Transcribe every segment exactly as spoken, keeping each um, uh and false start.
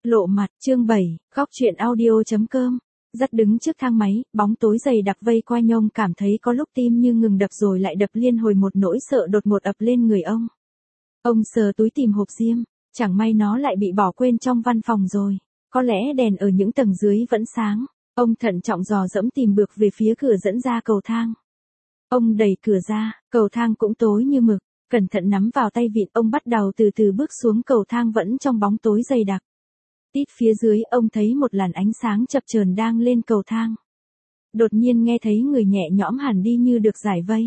Lộ mặt, chương bảy, góc truyện audio.com. Dắt đứng trước thang máy, bóng tối dày đặc vây quanh ông, cảm thấy có lúc tim như ngừng đập rồi lại đập liên hồi, một nỗi sợ đột ngột ập lên người ông. Ông sờ túi tìm hộp diêm, chẳng may nó lại bị bỏ quên trong văn phòng rồi. Có lẽ đèn ở những tầng dưới vẫn sáng. Ông thận trọng dò dẫm tìm bước về phía cửa dẫn ra cầu thang. Ông đẩy cửa ra, cầu thang cũng tối như mực. Cẩn thận nắm vào tay vịn, ông bắt đầu từ từ bước xuống cầu thang vẫn trong bóng tối dày đặc. Tít phía dưới, ông thấy một làn ánh sáng chập chờn đang lên cầu thang. Đột nhiên nghe thấy người nhẹ nhõm hẳn đi như được giải vây.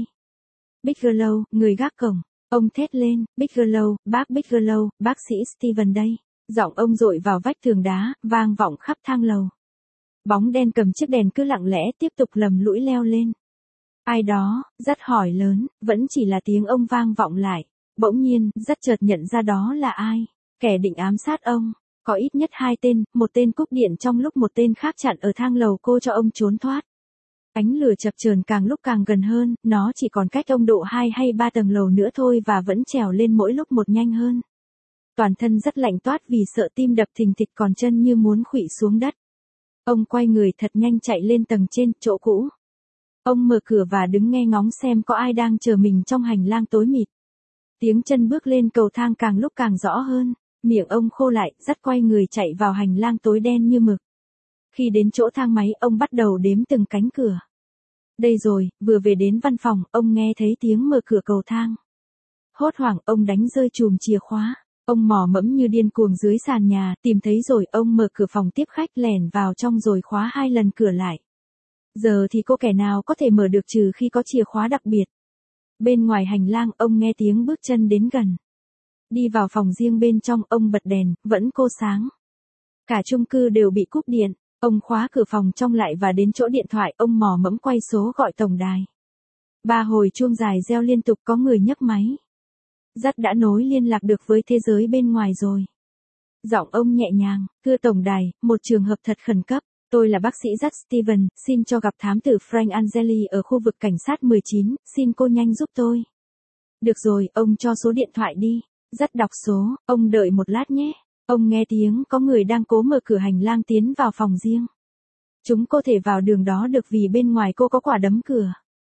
Bigelow, người gác cổng. Ông thét lên, Bigelow, bác Bigelow, bác sĩ Steven đây. Giọng ông dội vào vách tường đá, vang vọng khắp thang lầu. Bóng đen cầm chiếc đèn cứ lặng lẽ tiếp tục lầm lũi leo lên. Ai đó, Dắt hỏi lớn, vẫn chỉ là tiếng ông vang vọng lại. Bỗng nhiên, Dắt chợt nhận ra đó là ai. Kẻ định ám sát ông. Có ít nhất hai tên, một tên cúp điện trong lúc một tên khác chặn ở thang lầu cô cho ông trốn thoát. Ánh lửa chập chờn càng lúc càng gần hơn, nó chỉ còn cách ông độ hai hay ba tầng lầu nữa thôi và vẫn trèo lên mỗi lúc một nhanh hơn. Toàn thân rất lạnh toát vì sợ, tim đập thình thịch, còn chân như muốn khuỵu xuống đất. Ông quay người thật nhanh chạy lên tầng trên, chỗ cũ. Ông mở cửa và đứng nghe ngóng xem có ai đang chờ mình trong hành lang tối mịt. Tiếng chân bước lên cầu thang càng lúc càng rõ hơn. Miệng ông khô lại, Dắt quay người chạy vào hành lang tối đen như mực. Khi đến chỗ thang máy, ông bắt đầu đếm từng cánh cửa. Đây rồi, vừa về đến văn phòng, ông nghe thấy tiếng mở cửa cầu thang. Hốt hoảng, ông đánh rơi chùm chìa khóa. Ông mò mẫm như điên cuồng dưới sàn nhà, tìm thấy rồi, ông mở cửa phòng tiếp khách lẻn vào trong rồi khóa hai lần cửa lại. Giờ thì cô kẻ nào có thể mở được trừ khi có chìa khóa đặc biệt. Bên ngoài hành lang, ông nghe tiếng bước chân đến gần. Đi vào phòng riêng bên trong, ông bật đèn, vẫn cô sáng. Cả chung cư đều bị cúp điện. Ông khóa cửa phòng trong lại và đến chỗ điện thoại, ông mò mẫm quay số gọi tổng đài. Ba hồi chuông dài reo liên tục, có người nhấc máy. Dắt đã nối liên lạc được với thế giới bên ngoài rồi. Giọng ông nhẹ nhàng, thưa tổng đài, một trường hợp thật khẩn cấp. Tôi là bác sĩ Dắt Steven, xin cho gặp thám tử Frank Angeli ở khu vực cảnh sát mười chín, xin cô nhanh giúp tôi. Được rồi, ông cho số điện thoại đi. Dắt đọc số, ông đợi một lát nhé. Ông nghe tiếng có người đang cố mở cửa hành lang tiến vào phòng riêng. Chúng có thể vào đường đó được vì bên ngoài cô có quả đấm cửa.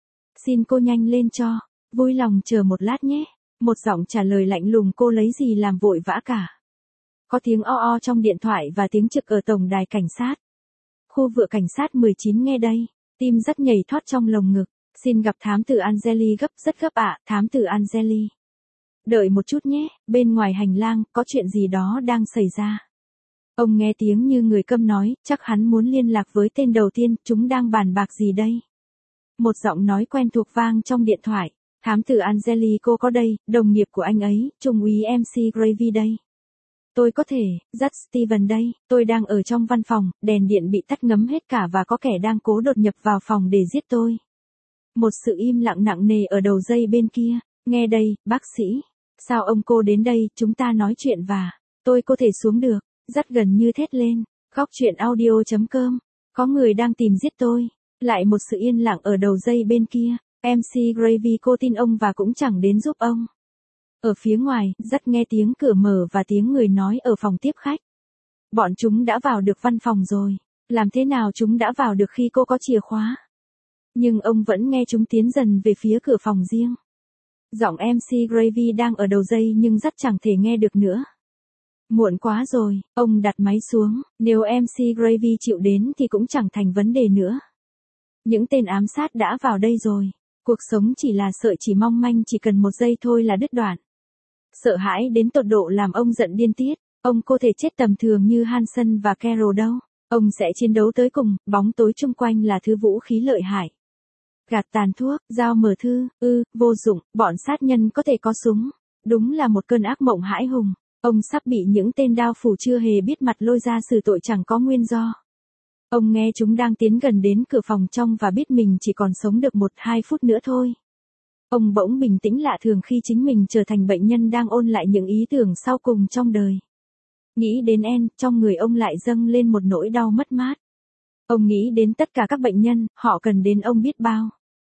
Xin cô nhanh lên cho. Vui lòng chờ một lát nhé. Một giọng trả lời lạnh lùng, cô lấy gì làm vội vã cả. Có tiếng o o trong điện thoại và tiếng trực ở tổng đài cảnh sát. Khu vực cảnh sát mười chín nghe đây. Tim Dắt nhảy thoát trong lồng ngực. Xin gặp thám tử Angeli gấp, rất gấp ạ, thám tử Angeli. Đợi một chút nhé, bên ngoài hành lang, có chuyện gì đó đang xảy ra. Ông nghe tiếng như người câm nói, chắc hắn muốn liên lạc với tên đầu tiên, chúng đang bàn bạc gì đây? Một giọng nói quen thuộc vang trong điện thoại. Thám tử Angeli, cô có đây, đồng nghiệp của anh ấy, Trung úy em xê Gravy đây. Tôi có thể, Dắt Steven đây, tôi đang ở trong văn phòng, đèn điện bị tắt ngấm hết cả và có kẻ đang cố đột nhập vào phòng để giết tôi. Một sự im lặng nặng nề ở đầu dây bên kia. Nghe đây, bác sĩ. Sao ông cô đến đây, chúng ta nói chuyện và... Tôi có thể xuống được. Dắt gần như thét lên. Góc truyện audio.com. Có người đang tìm giết tôi. Lại một sự yên lặng ở đầu dây bên kia. em xê Gravy, cô tin ông và cũng chẳng đến giúp ông. Ở phía ngoài, Dắt nghe tiếng cửa mở và tiếng người nói ở phòng tiếp khách. Bọn chúng đã vào được văn phòng rồi. Làm thế nào chúng đã vào được khi cô có chìa khóa? Nhưng ông vẫn nghe chúng tiến dần về phía cửa phòng riêng. Giọng em xê Gravy đang ở đầu dây nhưng Dắt chẳng thể nghe được nữa. Muộn quá rồi, ông đặt máy xuống, nếu em xê Gravy chịu đến thì cũng chẳng thành vấn đề nữa. Những tên ám sát đã vào đây rồi. Cuộc sống chỉ là sợi chỉ mong manh, chỉ cần một giây thôi là đứt đoạn. Sợ hãi đến tột độ làm ông giận điên tiết. Ông có thể chết tầm thường như Hansen và Carroll đâu. Ông sẽ chiến đấu tới cùng, bóng tối chung quanh là thứ vũ khí lợi hại. Gạt tàn thuốc, dao mở thư, ư, vô dụng, bọn sát nhân có thể có súng. Đúng là một cơn ác mộng hãi hùng. Ông sắp bị những tên đao phủ chưa hề biết mặt lôi ra xử tội chẳng có nguyên do. Ông nghe chúng đang tiến gần đến cửa phòng trong và biết mình chỉ còn sống được một hai phút nữa thôi. Ông bỗng bình tĩnh lạ thường khi chính mình trở thành bệnh nhân đang ôn lại những ý tưởng sau cùng trong đời. Nghĩ đến En, trong người ông lại dâng lên một nỗi đau mất mát. Ông nghĩ đến tất cả các bệnh nhân, họ cần đến ông biết bao.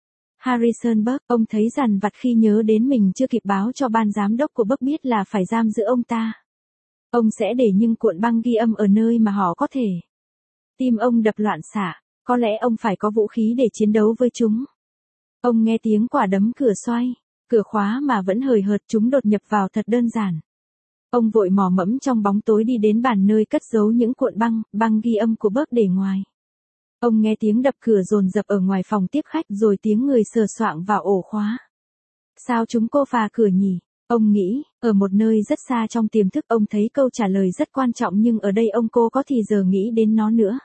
Harrison Burke, ông thấy dằn vặt khi nhớ đến mình chưa kịp báo cho ban giám đốc của Burke biết là phải giam giữ ông ta. Ông sẽ để những cuộn băng ghi âm ở nơi mà họ có thể. Tim ông đập loạn xạ, có lẽ ông phải có vũ khí để chiến đấu với chúng. Ông nghe tiếng quả đấm cửa xoay, cửa khóa mà vẫn hời hợt chúng đột nhập vào thật đơn giản. Ông vội mò mẫm trong bóng tối đi đến bàn nơi cất giấu những cuộn băng, băng ghi âm của Burke để ngoài. Ông nghe tiếng đập cửa dồn dập ở ngoài phòng tiếp khách rồi tiếng người sờ soạng vào ổ khóa. Sao chúng cô phá cửa nhỉ? Ông nghĩ, ở một nơi rất xa trong tiềm thức ông thấy câu trả lời rất quan trọng nhưng ở đây ông cô có thì giờ nghĩ đến nó nữa.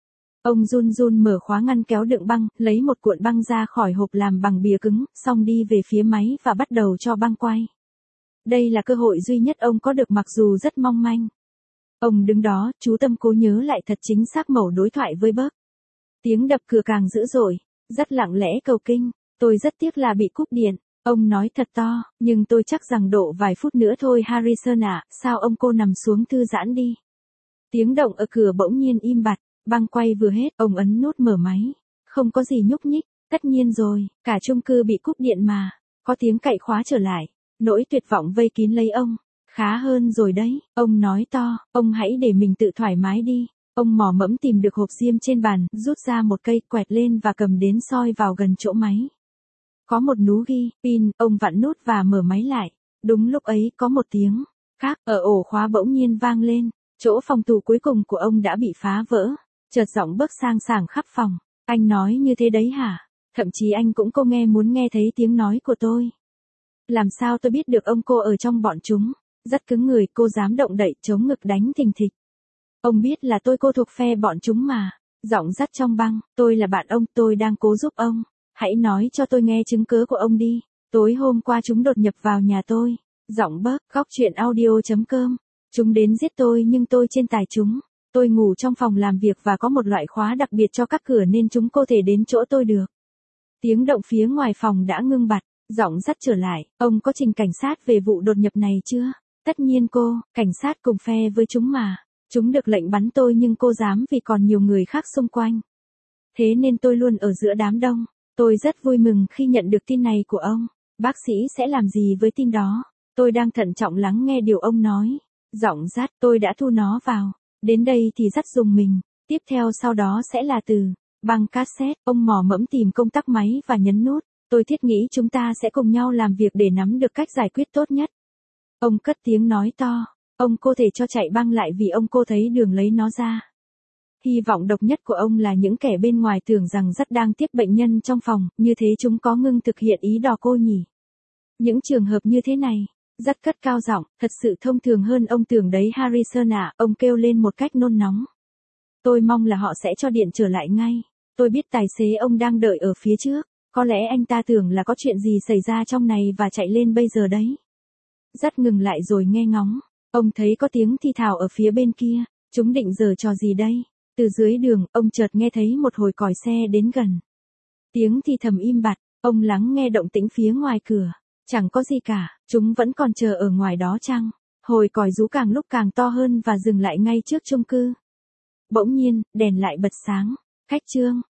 Ông run run mở khóa ngăn kéo đựng băng, lấy một cuộn băng ra khỏi hộp làm bằng bìa cứng, xong đi về phía máy và bắt đầu cho băng quay. Đây là cơ hội duy nhất ông có được mặc dù rất mong manh. Ông đứng đó, chú tâm cố nhớ lại thật chính xác mẩu đối thoại với Burke. Tiếng đập cửa càng dữ dội, rất lặng lẽ cầu kinh, tôi rất tiếc là bị cúp điện. Ông nói thật to, nhưng tôi chắc rằng độ vài phút nữa thôi Harrison ạ, sao ông cô nằm xuống thư giãn đi. Tiếng động ở cửa bỗng nhiên im bặt, băng quay vừa hết, ông ấn nút mở máy. Không có gì nhúc nhích, tất nhiên rồi, cả chung cư bị cúp điện mà. Có tiếng cậy khóa trở lại, nỗi tuyệt vọng vây kín lấy ông. Khá hơn rồi đấy, ông nói to, ông hãy để mình tự thoải mái đi. Ông mò mẫm tìm được hộp diêm trên bàn, rút ra một cây quẹt lên và cầm đến soi vào gần chỗ máy. Có một nú ghi, pin, ông vặn nút và mở máy lại. Đúng lúc ấy có một tiếng khác ở ổ khóa bỗng nhiên vang lên. Chỗ phòng tủ cuối cùng của ông đã bị phá vỡ. Chợt giọng Burke sang sảng khắp phòng. Anh nói như thế đấy hả? Thậm chí anh cũng cô nghe muốn nghe thấy tiếng nói của tôi. Làm sao tôi biết được ông cô ở trong bọn chúng? Rất cứng người, cô dám động đậy, chống ngực đánh thình thịch. Ông biết là tôi cô thuộc phe bọn chúng mà. Giọng dắt trong băng, tôi là bạn ông, tôi đang cố giúp ông. Hãy nói cho tôi nghe chứng cớ của ông đi. Tối hôm qua chúng đột nhập vào nhà tôi. Giọng Burke, góc chuyện audio chấm com. Chúng đến giết tôi nhưng tôi trên tài chúng. Tôi ngủ trong phòng làm việc và có một loại khóa đặc biệt cho các cửa nên chúng có thể đến chỗ tôi được. Tiếng động phía ngoài phòng đã ngưng bặt. Giọng dắt trở lại, ông có trình cảnh sát về vụ đột nhập này chưa? Tất nhiên cô, cảnh sát cùng phe với chúng mà. Chúng được lệnh bắn tôi nhưng cô dám vì còn nhiều người khác xung quanh. Thế nên tôi luôn ở giữa đám đông. Tôi rất vui mừng khi nhận được tin này của ông. Bác sĩ sẽ làm gì với tin đó? Tôi đang thận trọng lắng nghe điều ông nói. Giọng dắt, tôi đã thu nó vào. Đến đây thì dắt dùng mình. Tiếp theo sau đó sẽ là từ băng cassette. Ông mò mẫm tìm công tắc máy và nhấn nút. Tôi thiết nghĩ chúng ta sẽ cùng nhau làm việc để nắm được cách giải quyết tốt nhất. Ông cất tiếng nói to. Ông cô thể cho chạy băng lại vì ông cô thấy đường lấy nó ra. Hy vọng độc nhất của ông là những kẻ bên ngoài tưởng rằng rất đang tiếp bệnh nhân trong phòng, như thế chúng có ngưng thực hiện ý đò cô nhỉ. Những trường hợp như thế này, rất cất cao giọng, thật sự thông thường hơn ông tưởng đấy Harrison ạ, ông kêu lên một cách nôn nóng. Tôi mong là họ sẽ cho điện trở lại ngay. Tôi biết tài xế ông đang đợi ở phía trước, có lẽ anh ta tưởng là có chuyện gì xảy ra trong này và chạy lên bây giờ đấy. Dắt ngừng lại rồi nghe ngóng, ông thấy có tiếng thi thào ở phía bên kia, chúng định giở trò gì đây? Từ dưới đường, ông chợt nghe thấy một hồi còi xe đến gần. Tiếng thì thầm im bặt, ông lắng nghe động tĩnh phía ngoài cửa. Chẳng có gì cả, chúng vẫn còn chờ ở ngoài đó chăng? Hồi còi rú càng lúc càng to hơn và dừng lại ngay trước chung cư. Bỗng nhiên, đèn lại bật sáng. Khách Trương,